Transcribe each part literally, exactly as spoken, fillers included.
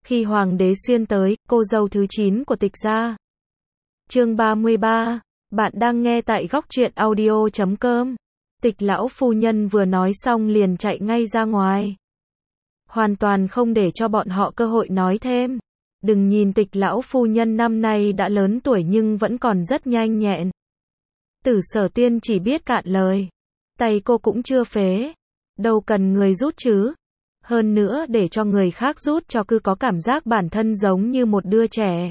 Khi Hoàng đế Xuyên tới, cô dâu thứ chín của Tịch gia. Chương ba mươi ba. Bạn đang nghe tại góc truyện audio chấm com. Tịch lão phu nhân vừa nói xong liền chạy ngay ra ngoài. Hoàn toàn không để cho bọn họ cơ hội nói thêm. Đừng nhìn Tịch lão phu nhân năm nay đã lớn tuổi nhưng vẫn còn rất nhanh nhẹn. Tử Sở Tiên chỉ biết cạn lời. Tay cô cũng chưa phế. Đâu cần người rút chứ. Hơn nữa để cho người khác rút cho cứ có cảm giác bản thân giống như một đứa trẻ.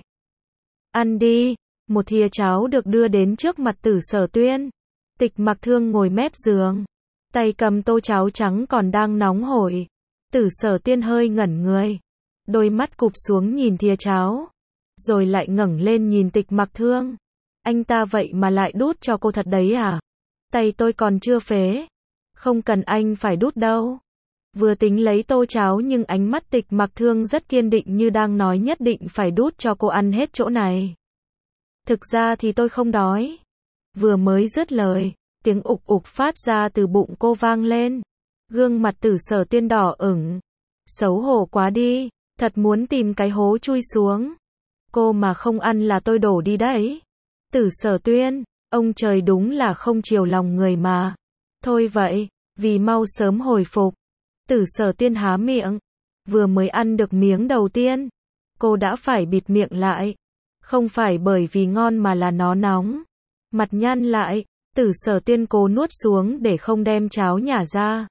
Ăn đi. Một thìa cháo được đưa đến trước mặt Tử Sở Tuyên. Tịch Mặc Thương ngồi mép giường. Tay cầm tô cháo trắng còn đang nóng hổi. Tử Sở Tiên hơi ngẩn người. Đôi mắt cụp xuống nhìn thìa cháo. Rồi lại ngẩng lên nhìn Tịch Mặc Thương. Anh ta vậy mà lại đút cho cô thật đấy à? Tay tôi còn chưa phế. Không cần anh phải đút đâu. Vừa tính lấy tô cháo nhưng ánh mắt Tịch Mặc Thương rất kiên định như đang nói nhất định phải đút cho cô ăn hết chỗ này. Thực ra thì tôi không đói. Vừa mới dứt lời, tiếng ục ục phát ra từ bụng cô vang lên. Gương mặt Tử Sở Tiên đỏ ửng. Xấu hổ quá đi, thật muốn tìm cái hố chui xuống. Cô mà không ăn là tôi đổ đi đấy. Tử Sở Tuyên, ông trời đúng là không chiều lòng người mà. Thôi vậy, vì mau sớm hồi phục. Tử Sở Tiên há miệng. Vừa mới ăn được miếng đầu tiên, cô đã phải bịt miệng lại. Không phải bởi vì ngon mà là nó nóng. Mặt nhăn lại, Tử Sở Tiên cố nuốt xuống để không đem cháo nhả ra.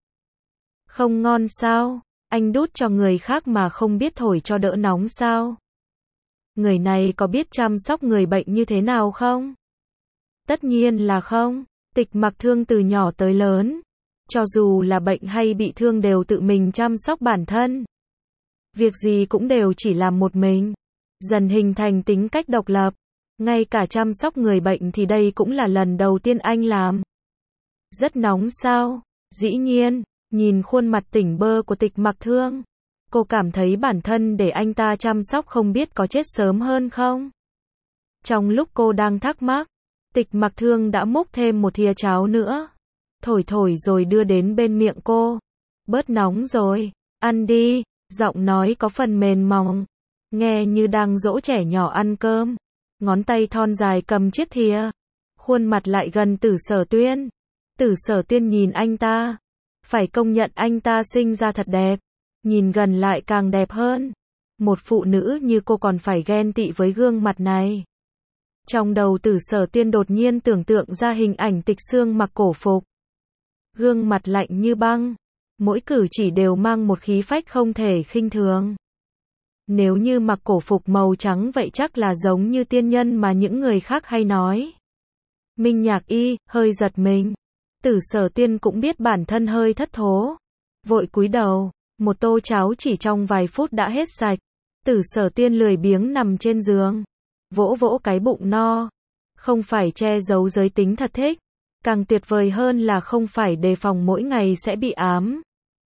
Không ngon sao? Anh đút cho người khác mà không biết thổi cho đỡ nóng sao? Người này có biết chăm sóc người bệnh như thế nào không? Tất nhiên là không. Tịch Mặc Thương từ nhỏ tới lớn, cho dù là bệnh hay bị thương đều tự mình chăm sóc bản thân. Việc gì cũng đều chỉ làm một mình. Dần hình thành tính cách độc lập. Ngay cả chăm sóc người bệnh thì đây cũng là lần đầu tiên anh làm. Rất nóng sao? Dĩ nhiên, nhìn khuôn mặt tỉnh bơ của Tịch Mặc Thương, cô cảm thấy bản thân để anh ta chăm sóc không biết có chết sớm hơn không? Trong lúc cô đang thắc mắc, Tịch Mặc Thương đã múc thêm một thìa cháo nữa. Thổi thổi rồi đưa đến bên miệng cô. Bớt nóng rồi, ăn đi, giọng nói có phần mềm mỏng. Nghe như đang dỗ trẻ nhỏ ăn cơm. Ngón tay thon dài cầm chiếc thìa. Khuôn mặt lại gần Tử Sở Tuyên. Tử Sở Tuyên nhìn anh ta. Phải công nhận anh ta sinh ra thật đẹp. Nhìn gần lại càng đẹp hơn. Một phụ nữ như cô còn phải ghen tị với gương mặt này. Trong đầu Tử Sở Tiên đột nhiên tưởng tượng ra hình ảnh Tịch Xương mặc cổ phục. Gương mặt lạnh như băng. Mỗi cử chỉ đều mang một khí phách không thể khinh thường. Nếu như mặc cổ phục màu trắng vậy chắc là giống như tiên nhân mà những người khác hay nói. Minh Nhạc Y hơi giật mình. Tử Sở Tiên cũng biết bản thân hơi thất thố. Vội cúi đầu. Một tô cháo chỉ trong vài phút đã hết sạch. Tử Sở Tiên lười biếng nằm trên giường. Vỗ vỗ cái bụng no. Không phải che giấu giới tính thật thích. Càng tuyệt vời hơn là không phải đề phòng mỗi ngày sẽ bị ám.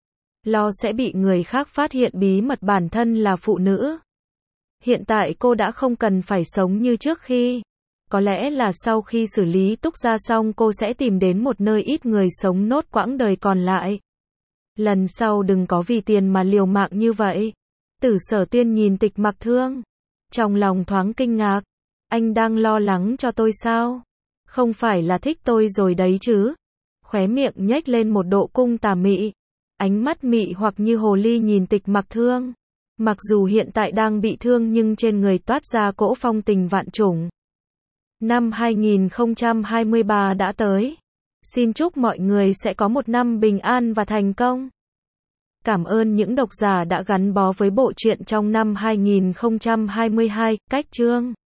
Lo sẽ bị người khác phát hiện bí mật bản thân là phụ nữ. Hiện tại cô đã không cần phải sống như trước khi. Có lẽ là sau khi xử lý Túc Gia xong cô sẽ tìm đến một nơi ít người sống nốt quãng đời còn lại. Lần sau đừng có vì tiền mà liều mạng như vậy. Tử Sở Tiên nhìn Tịch Mặc Thương. Trong lòng thoáng kinh ngạc. Anh đang lo lắng cho tôi sao? Không phải là thích tôi rồi đấy chứ? Khóe miệng nhếch lên một độ cung tà mị. Ánh mắt mị hoặc như hồ ly nhìn Tịch Mặc Thương. Mặc dù hiện tại đang bị thương nhưng trên người toát ra cỗ phong tình vạn trùng. Năm hai nghìn không trăm hai mươi ba đã tới. Xin chúc mọi người sẽ có một năm bình an và thành công. Cảm ơn những độc giả đã gắn bó với bộ truyện trong năm hai nghìn không trăm hai mươi hai, cách chương.